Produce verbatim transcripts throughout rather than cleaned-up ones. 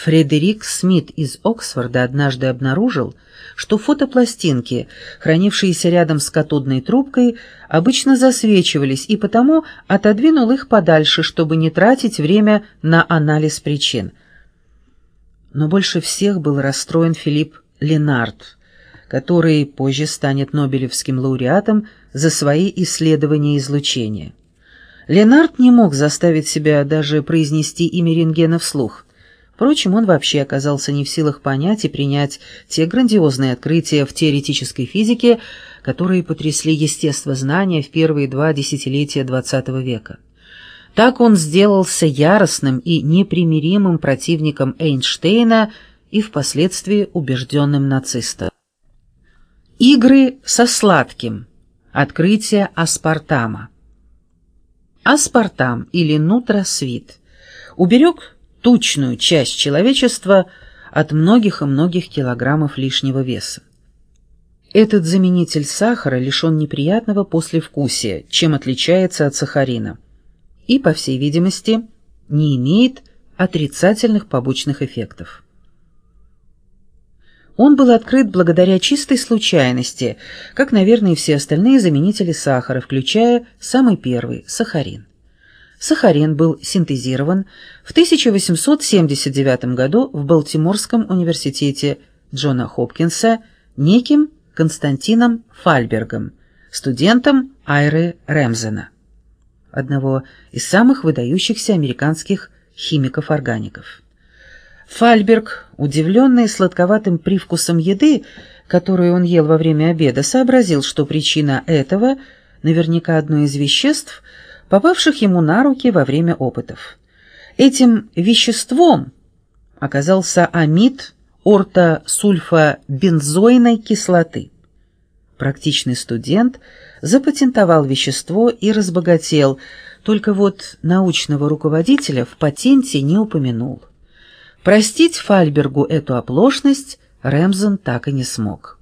Фредерик Смит из Оксфорда однажды обнаружил, что фотопластинки, хранившиеся рядом с катодной трубкой, обычно засвечивались, и потому отодвинул их подальше, чтобы не тратить время на анализ причин. Но больше всех был расстроен Филипп Ленард, который позже станет Нобелевским лауреатом за свои исследования излучения. Ленард не мог заставить себя даже произнести имя рентгена вслух. Впрочем, он вообще оказался не в силах понять и принять те грандиозные открытия в теоретической физике, которые потрясли естествознание в первые два десятилетия двадцатого века. Так он сделался яростным и непримиримым противником Эйнштейна и впоследствии убежденным нацистом. Игры со сладким. Открытие аспартама. Аспартам или нутросвит уберег тучную часть человечества от многих и многих килограммов лишнего веса. Этот заменитель сахара лишен неприятного послевкусия, чем отличается от сахарина, и, по всей видимости, не имеет отрицательных побочных эффектов. Он был открыт благодаря чистой случайности, как, наверное, и все остальные заменители сахара, включая самый первый – сахарин. Сахарин был синтезирован в тысяча восемьсот семьдесят девятом году в Балтиморском университете Джона Хопкинса неким Константином Фальбергом, студентом Айры Рэмзена, одного из самых выдающихся американских химиков-органиков. Фальберг, удивленный сладковатым привкусом еды, которую он ел во время обеда, сообразил, что причина этого наверняка одно из веществ, попавших ему на руки во время опытов. Этим веществом оказался амид ортосульфобензойной кислоты. Практичный студент запатентовал вещество и разбогател, только вот научного руководителя в патенте не упомянул. Простить Фальбергу эту оплошность Рэмзен так и не смог.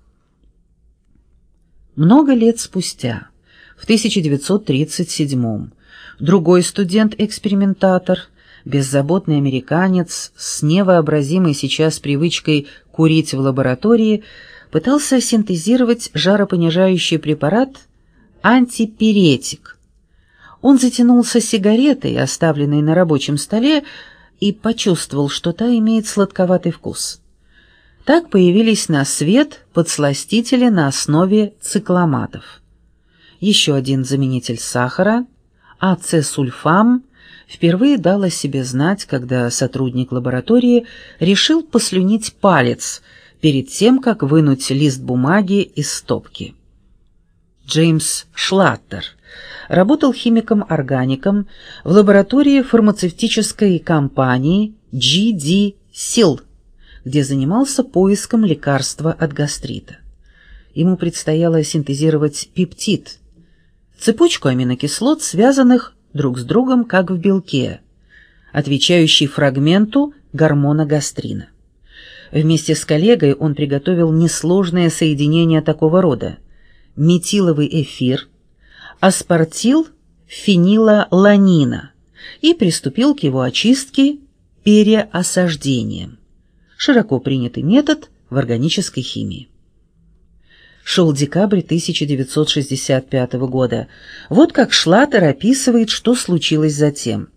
Много лет спустя, в тысяча девятьсот тридцать седьмом, другой студент-экспериментатор, беззаботный американец с невообразимой сейчас привычкой курить в лаборатории, пытался синтезировать жаропонижающий препарат антипиретик. Он затянулся сигаретой, оставленной на рабочем столе, и почувствовал, что та имеет сладковатый вкус. Так появились на свет подсластители на основе цикламатов. Еще один заменитель сахара, ацесульфам, впервые дал о себе знать, когда сотрудник лаборатории решил послюнить палец перед тем, как вынуть лист бумаги из стопки. Джеймс Шлаттер работал химиком-органиком в лаборатории фармацевтической компании джи ди Сил, где занимался поиском лекарства от гастрита. Ему предстояло синтезировать пептид, цепочку аминокислот, связанных друг с другом как в белке, отвечающий фрагменту гормона гастрина. Вместе с коллегой он приготовил несложное соединение такого рода: метиловый эфир, аспартил-фенилаланина, и приступил к его очистке переосаждением, широко принятый метод в органической химии. Шел декабрь тысяча девятьсот шестьдесят пятого года. Вот как Шлаттер описывает, что случилось затем.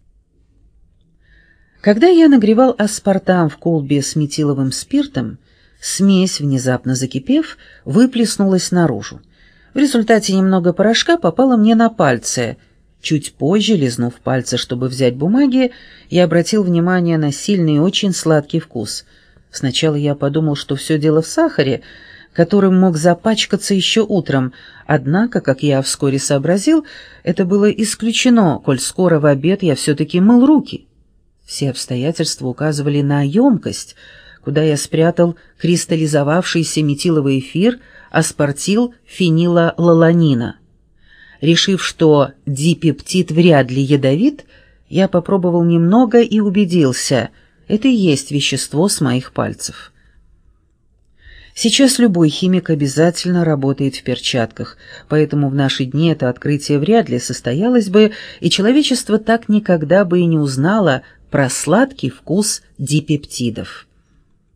Когда я нагревал аспартам в колбе с метиловым спиртом, смесь, внезапно закипев, выплеснулась наружу. В результате немного порошка попало мне на пальцы. Чуть позже, лизнув пальцы, чтобы взять бумаги, я обратил внимание на сильный и очень сладкий вкус. Сначала я подумал, что все дело в сахаре, которым мог запачкаться еще утром, однако, как я вскоре сообразил, это было исключено, коль скоро в обед я все-таки мыл руки. Все обстоятельства указывали на емкость, куда я спрятал кристаллизовавшийся метиловый эфир аспартил-фенилаланина. Решив, что дипептид вряд ли ядовит, я попробовал немного и убедился, это и есть вещество с моих пальцев. Сейчас любой химик обязательно работает в перчатках, поэтому в наши дни это открытие вряд ли состоялось бы, и человечество так никогда бы и не узнало про сладкий вкус дипептидов.